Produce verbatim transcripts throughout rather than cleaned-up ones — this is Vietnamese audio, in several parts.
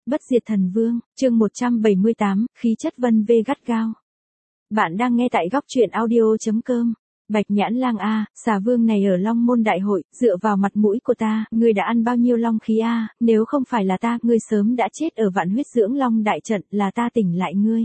Bất diệt thần vương, chương một trăm bảy mươi tám, khí chất vân vê gắt gao. Bạn đang nghe tại góc truyện audio.com. Bạch Nhãn Lang a, xà vương này ở Long Môn Đại hội, dựa vào mặt mũi của ta, ngươi đã ăn bao nhiêu long khí a, nếu không phải là ta, ngươi sớm đã chết ở vạn huyết dưỡng long đại trận, là ta tỉnh lại ngươi.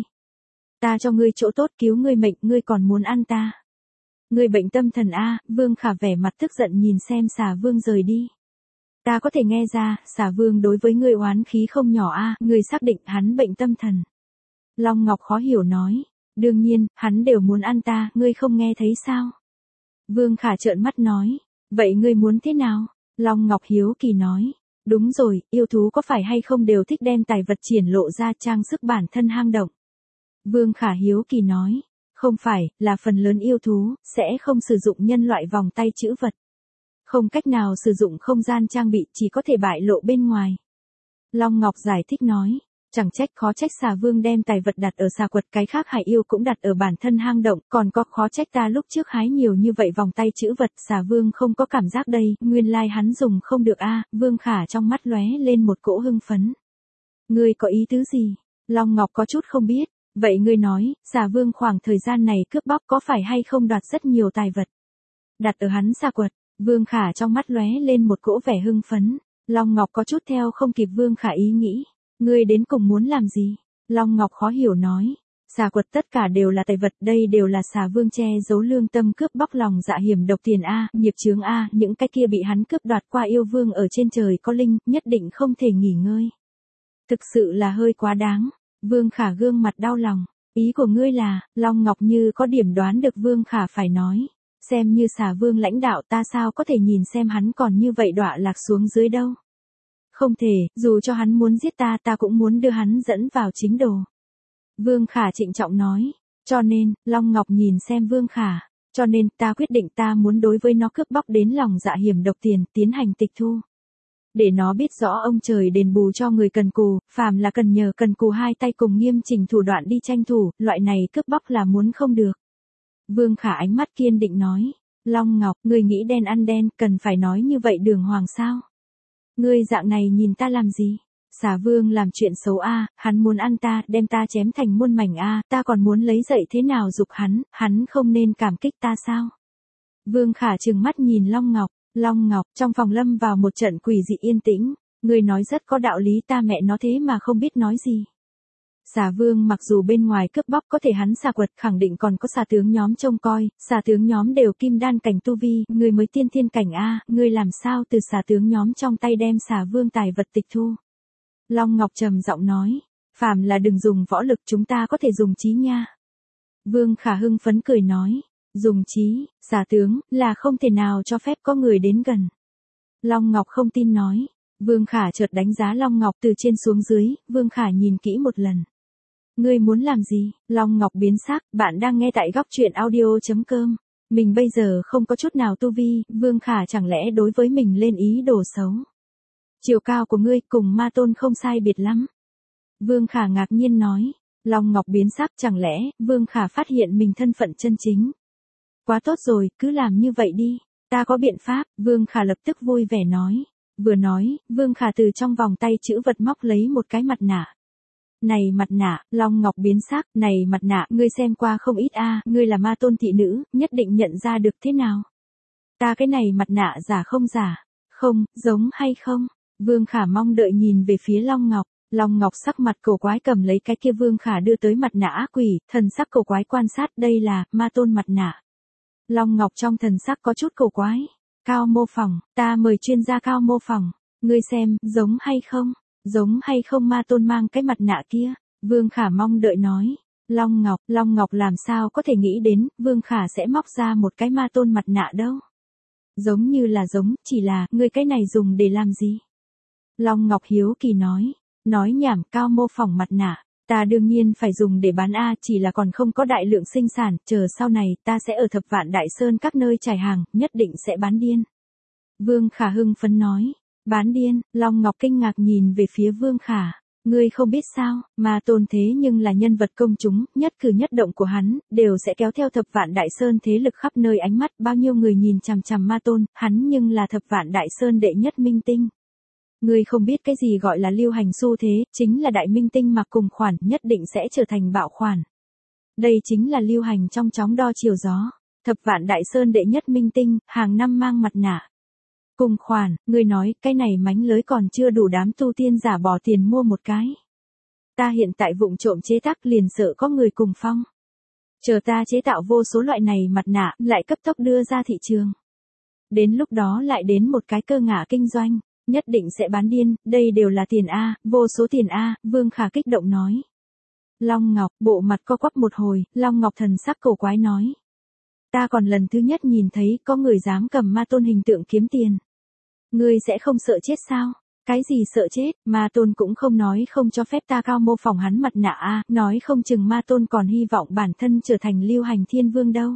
Ta cho ngươi chỗ tốt cứu ngươi mệnh, ngươi còn muốn ăn ta. Ngươi bệnh tâm thần a, Vương Khả vẻ mặt tức giận nhìn xem xà vương rời đi. Ta có thể nghe ra, xà vương đối với ngươi oán khí không nhỏ a, ngươi xác định hắn bệnh tâm thần. Long Ngọc khó hiểu nói. Đương nhiên, hắn đều muốn ăn ta, ngươi không nghe thấy sao? Vương Khả trợn mắt nói. Vậy ngươi muốn thế nào? Long Ngọc hiếu kỳ nói. Đúng rồi, yêu thú có phải hay không đều thích đem tài vật triển lộ ra trang sức bản thân hang động. Vương Khả hiếu kỳ nói. Không phải, là phần lớn yêu thú, sẽ không sử dụng nhân loại vòng tay chữ vật. Không cách nào sử dụng không gian trang bị, chỉ có thể bại lộ bên ngoài. Long Ngọc giải thích nói. Chẳng trách khó trách xà vương đem tài vật đặt ở xà quật, cái khác hải yêu cũng đặt ở bản thân hang động, còn có khó trách ta lúc trước hái nhiều như vậy vòng tay chữ vật, xà vương không có cảm giác đây, nguyên lai like hắn dùng không được a. Vương Khả trong mắt lóe lên một cỗ hưng phấn. Ngươi có ý tứ gì? Long Ngọc có chút không biết, vậy ngươi nói, xà vương khoảng thời gian này cướp bóc có phải hay không đoạt rất nhiều tài vật? Đặt ở hắn xà quật, Vương Khả trong mắt lóe lên một cỗ vẻ hưng phấn, Long Ngọc có chút theo không kịp Vương Khả ý nghĩ. Ngươi đến cùng muốn làm gì? Long Ngọc khó hiểu nói. Xà quật tất cả đều là tài vật, đây đều là xà vương che giấu lương tâm cướp bóc lòng dạ hiểm độc tiền a, nghiệp chướng a, những cái kia bị hắn cướp đoạt qua yêu vương ở trên trời có linh, nhất định không thể nghỉ ngơi. Thực sự là hơi quá đáng. Vương Khả gương mặt đau lòng. Ý của ngươi là, Long Ngọc như có điểm đoán được Vương Khả phải nói. Xem như xà vương lãnh đạo ta sao có thể nhìn xem hắn còn như vậy đọa lạc xuống dưới đâu. Không thể, dù cho hắn muốn giết ta ta cũng muốn đưa hắn dẫn vào chính đồ. Vương Khả trịnh trọng nói. Cho nên, Long Ngọc nhìn xem Vương Khả. Cho nên, ta quyết định ta muốn đối với nó cướp bóc đến lòng dạ hiểm độc tiền, tiến hành tịch thu. Để nó biết rõ ông trời đền bù cho người cần cù, phàm là cần nhờ cần cù hai tay cùng nghiêm chỉnh thủ đoạn đi tranh thủ, loại này cướp bóc là muốn không được. Vương Khả ánh mắt kiên định nói. Long Ngọc, người nghĩ đen ăn đen, cần phải nói như vậy đường hoàng sao? Ngươi dạng này nhìn ta làm gì? Xà vương làm chuyện xấu a, hắn muốn ăn ta, đem ta chém thành muôn mảnh a, ta còn muốn lấy dậy thế nào dục hắn, hắn không nên cảm kích ta sao? Vương Khả trừng mắt nhìn Long Ngọc, Long Ngọc, trong phòng lâm vào một trận quỷ dị yên tĩnh, ngươi nói rất có đạo lý, ta mẹ nó thế mà không biết nói gì. Xà vương mặc dù bên ngoài cướp bóc có thể hắn xà quật khẳng định còn có xà tướng nhóm trông coi, xà tướng nhóm đều kim đan cảnh tu vi, người mới tiên thiên cảnh a, ngươi làm sao từ xà tướng nhóm trong tay đem xà vương tài vật tịch thu. Long Ngọc trầm giọng nói, phàm là đừng dùng võ lực, chúng ta có thể dùng trí nha. Vương Khả hưng phấn cười nói, dùng trí, xà tướng, là không thể nào cho phép có người đến gần. Long Ngọc không tin nói. Vương Khả chợt đánh giá Long Ngọc từ trên xuống dưới, Vương Khả nhìn kỹ một lần. Ngươi muốn làm gì? Long Ngọc biến sắc, bạn đang nghe tại góc truyện audio.com. Mình bây giờ không có chút nào tu vi, Vương Khả chẳng lẽ đối với mình lên ý đồ xấu. Chiều cao của ngươi cùng ma tôn không sai biệt lắm. Vương Khả ngạc nhiên nói. Long Ngọc biến sắc, chẳng lẽ, Vương Khả phát hiện mình thân phận chân chính. Quá tốt rồi, cứ làm như vậy đi. Ta có biện pháp, Vương Khả lập tức vui vẻ nói. Vừa nói, Vương Khả từ trong vòng tay chữ vật móc lấy một cái mặt nạ. Này mặt nạ, Long Ngọc biến sắc, này mặt nạ, ngươi xem qua không ít a, ngươi là ma tôn thị nữ, nhất định nhận ra được thế nào? Ta cái này mặt nạ giả không giả? Không, giống hay không? Vương Khả mong đợi nhìn về phía Long Ngọc, Long Ngọc sắc mặt cổ quái cầm lấy cái kia Vương Khả đưa tới mặt nạ ác quỷ, thần sắc cổ quái quan sát, đây là ma tôn mặt nạ. Long Ngọc trong thần sắc có chút cổ quái. Cao mô phỏng, ta mời chuyên gia cao mô phỏng, ngươi xem, giống hay không, giống hay không ma tôn mang cái mặt nạ kia, Vương Khả mong đợi nói, Long Ngọc, Long Ngọc làm sao có thể nghĩ đến, Vương Khả sẽ móc ra một cái ma tôn mặt nạ đâu, giống như là giống, chỉ là, ngươi cái này dùng để làm gì, Long Ngọc hiếu kỳ nói, nói nhảm cao mô phỏng mặt nạ, ta đương nhiên phải dùng để bán a, chỉ là còn không có đại lượng sinh sản, chờ sau này ta sẽ ở Thập Vạn Đại Sơn các nơi trải hàng, nhất định sẽ bán điên. Vương Khả hưng phấn nói, bán điên, Long Ngọc kinh ngạc nhìn về phía Vương Khả, ngươi không biết sao, mà tôn thế nhưng là nhân vật công chúng, nhất cử nhất động của hắn, đều sẽ kéo theo Thập Vạn Đại Sơn thế lực khắp nơi ánh mắt, bao nhiêu người nhìn chằm chằm ma tôn, hắn nhưng là Thập Vạn Đại Sơn đệ nhất minh tinh. Ngươi không biết cái gì gọi là lưu hành xu thế, chính là đại minh tinh mặc cùng khoản nhất định sẽ trở thành bạo khoản. Đây chính là lưu hành trong chóng đo chiều gió. Thập vạn đại sơn đệ nhất minh tinh, hàng năm mang mặt nạ. Cùng khoản, ngươi nói, cái này mánh lới còn chưa đủ đám tu tiên giả bỏ tiền mua một cái. Ta hiện tại vụng trộm chế tác liền sợ có người cùng phong. Chờ ta chế tạo vô số loại này mặt nạ, lại cấp tốc đưa ra thị trường. Đến lúc đó lại đến một cái cơ ngả kinh doanh, nhất định sẽ bán điên, đây đều là tiền A, vô số tiền A, Vương Khả kích động nói. Long Ngọc, bộ mặt co quắp một hồi, Long Ngọc thần sắc cổ quái nói. Ta còn lần thứ nhất nhìn thấy có người dám cầm ma tôn hình tượng kiếm tiền. Ngươi sẽ không sợ chết sao? Cái gì sợ chết, ma tôn cũng không nói không cho phép ta cao mô phỏng hắn mặt nạ a, nói không chừng ma tôn còn hy vọng bản thân trở thành lưu hành thiên vương đâu.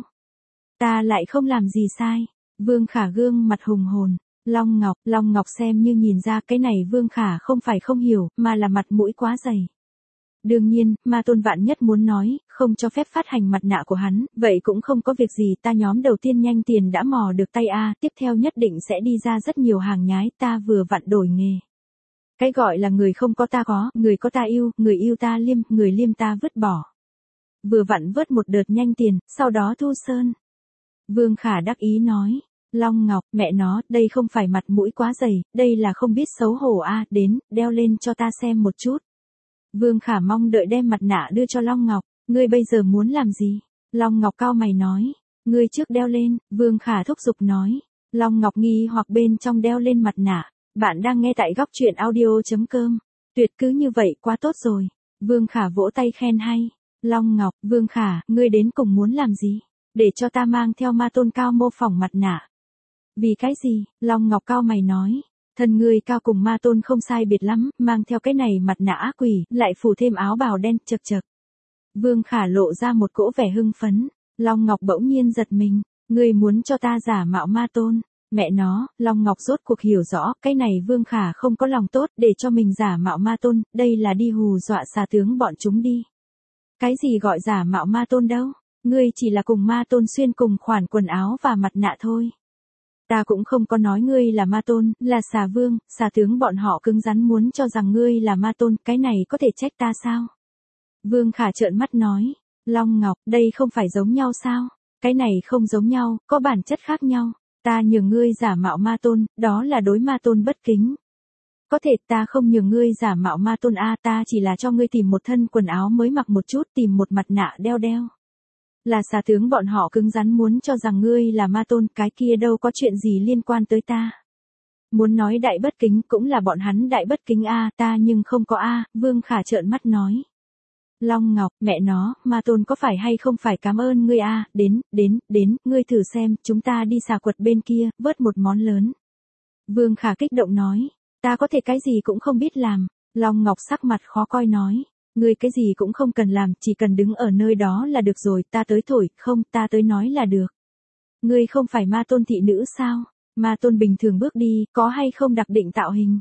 Ta lại không làm gì sai. Vương Khả gương mặt hùng hồn. Long Ngọc, Long Ngọc xem như nhìn ra cái này Vương Khả không phải không hiểu, mà là mặt mũi quá dày. Đương nhiên, ma tôn vạn nhất muốn nói, không cho phép phát hành mặt nạ của hắn, vậy cũng không có việc gì, ta nhóm đầu tiên nhanh tiền đã mò được tay a, tiếp theo nhất định sẽ đi ra rất nhiều hàng nhái, ta vừa vặn đổi nghề. Cái gọi là người không có ta có, người có ta yêu, người yêu ta liêm, người liêm ta vứt bỏ. Vừa vặn vớt một đợt nhanh tiền, sau đó thu sơn. Vương Khả đắc ý nói, Long Ngọc, mẹ nó, đây không phải mặt mũi quá dày, đây là không biết xấu hổ a, đến, đeo lên cho ta xem một chút. Vương Khả mong đợi đem mặt nạ đưa cho Long Ngọc, ngươi bây giờ muốn làm gì? Long Ngọc cao mày nói, ngươi trước đeo lên, Vương Khả thúc giục nói. Long Ngọc nghi hoặc bên trong đeo lên mặt nạ, bạn đang nghe tại góc truyện audio.com. Tuyệt cứ như vậy quá tốt rồi. Vương Khả vỗ tay khen hay. Long Ngọc, Vương Khả, ngươi đến cùng muốn làm gì? Để cho ta mang theo ma tôn cao mô phỏng mặt nạ. Vì cái gì? Long Ngọc cao mày nói. Thân người cao cùng ma tôn không sai biệt lắm, mang theo cái này mặt nạ ác quỷ, lại phủ thêm áo bào đen, chật chật. Vương Khả lộ ra một cỗ vẻ hưng phấn. Long Ngọc bỗng nhiên giật mình. Ngươi muốn cho ta giả mạo ma tôn. Mẹ nó, Long Ngọc rốt cuộc hiểu rõ, cái này Vương Khả không có lòng tốt để cho mình giả mạo ma tôn, đây là đi hù dọa xà tướng bọn chúng đi. Cái gì gọi giả mạo ma tôn đâu? Ngươi chỉ là cùng ma tôn xuyên cùng khoản quần áo và mặt nạ thôi. Ta cũng không có nói ngươi là ma tôn, là xà vương, xà tướng bọn họ cứng rắn muốn cho rằng ngươi là ma tôn, cái này có thể trách ta sao? Vương Khả trợn mắt nói, Long Ngọc, đây không phải giống nhau sao? Cái này không giống nhau, có bản chất khác nhau. Ta nhường ngươi giả mạo ma tôn, đó là đối ma tôn bất kính. Có thể ta không nhường ngươi giả mạo ma tôn a, ta chỉ là cho ngươi tìm một thân quần áo mới mặc một chút, tìm một mặt nạ đeo đeo. Là xà tướng bọn họ cứng rắn muốn cho rằng ngươi là ma tôn, cái kia đâu có chuyện gì liên quan tới ta. Muốn nói đại bất kính cũng là bọn hắn đại bất kính a, ta nhưng không có a, Vương Khả trợn mắt nói. Long Ngọc, mẹ nó, ma tôn có phải hay không phải cảm ơn ngươi a, đến, đến, đến, ngươi thử xem, chúng ta đi xà quật bên kia, vớt một món lớn. Vương Khả kích động nói, ta có thể cái gì cũng không biết làm. Long Ngọc sắc mặt khó coi nói, ngươi cái gì cũng không cần làm, chỉ cần đứng ở nơi đó là được rồi, ta tới thổi, không, ta tới nói là được. Ngươi không phải ma tôn thị nữ sao? Ma tôn bình thường bước đi, có hay không đặc định tạo hình?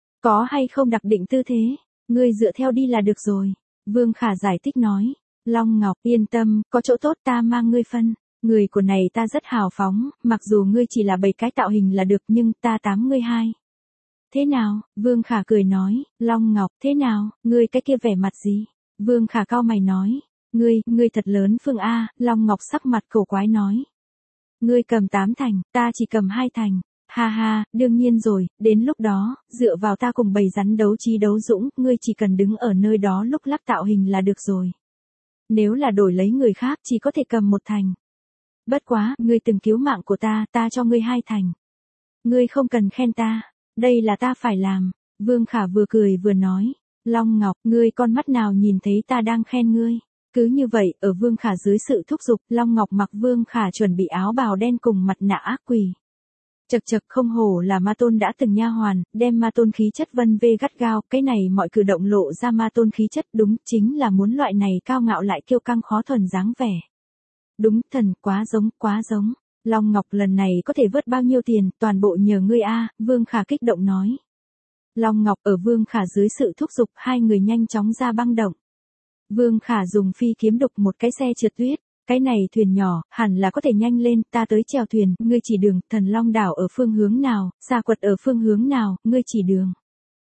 Có hay không đặc định tư thế? Ngươi dựa theo đi là được rồi. Vương Khả giải thích nói, Long Ngọc yên tâm, có chỗ tốt ta mang ngươi phân, người của này ta rất hào phóng, mặc dù ngươi chỉ là bảy cái tạo hình là được nhưng ta tám ngươi hai. Thế nào, Vương Khả cười nói, Long Ngọc, thế nào, ngươi cái kia vẻ mặt gì? Vương Khả cao mày nói, ngươi, ngươi thật lớn Phương A, Long Ngọc sắc mặt cổ quái nói. Ngươi cầm tám thành, ta chỉ cầm hai thành. Ha ha, đương nhiên rồi, đến lúc đó, dựa vào ta cùng bầy rắn đấu trí đấu dũng, ngươi chỉ cần đứng ở nơi đó lúc lắp tạo hình là được rồi. Nếu là đổi lấy người khác chỉ có thể cầm một thành. Bất quá, ngươi từng cứu mạng của ta, ta cho ngươi hai thành. Ngươi không cần khen ta, đây là ta phải làm. Vương Khả vừa cười vừa nói, Long Ngọc, ngươi con mắt nào nhìn thấy ta đang khen ngươi. Cứ như vậy, ở Vương Khả dưới sự thúc giục, Long Ngọc mặc Vương Khả chuẩn bị áo bào đen cùng mặt nạ ác quỷ. Chật chật không hổ là ma tôn đã từng nha hoàn, đem ma tôn khí chất vân vê gắt gao, cái này mọi cử động lộ ra ma tôn khí chất đúng, chính là muốn loại này cao ngạo lại kiêu căng khó thuần dáng vẻ. Đúng, thần, quá giống, quá giống. Long Ngọc lần này có thể vớt bao nhiêu tiền, toàn bộ nhờ ngươi a, Vương Khả kích động nói. Long Ngọc ở Vương Khả dưới sự thúc giục, hai người nhanh chóng ra băng động. Vương Khả dùng phi kiếm đục một cái xe trượt tuyết. Cái này thuyền nhỏ, hẳn là có thể nhanh lên, ta tới chèo thuyền, ngươi chỉ đường, Thần Long đảo ở phương hướng nào, xà quật ở phương hướng nào, ngươi chỉ đường.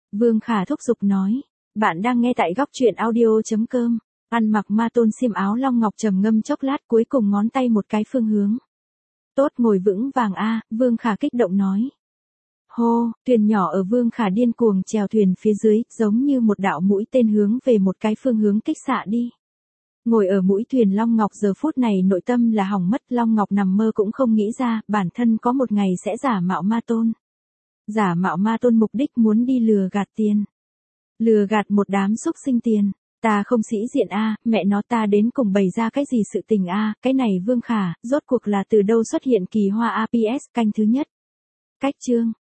Vương Khả thúc giục nói. Bạn đang nghe tại góc truyện audio.com. Ăn mặc ma tôn xiêm áo long ngọc trầm ngâm chốc lát cuối cùng ngón tay một cái phương hướng. Tốt ngồi vững vàng a, Vương Khả kích động nói. Hô, thuyền nhỏ ở Vương Khả điên cuồng chèo thuyền phía dưới, giống như một đạo mũi tên hướng về một cái phương hướng kích xạ đi. Ngồi ở mũi thuyền Long Ngọc giờ phút này nội tâm là hỏng mất, Long Ngọc nằm mơ cũng không nghĩ ra, bản thân có một ngày sẽ giả mạo ma tôn. Giả mạo ma tôn mục đích muốn đi lừa gạt tiền. Lừa gạt một đám xúc sinh tiền. Ta không sĩ diện a, mẹ nó ta đến cùng bày ra cái gì sự tình a, cái này Vương Khả, rốt cuộc là từ đâu xuất hiện kỳ hoa a pê ét canh thứ nhất. Cách chương,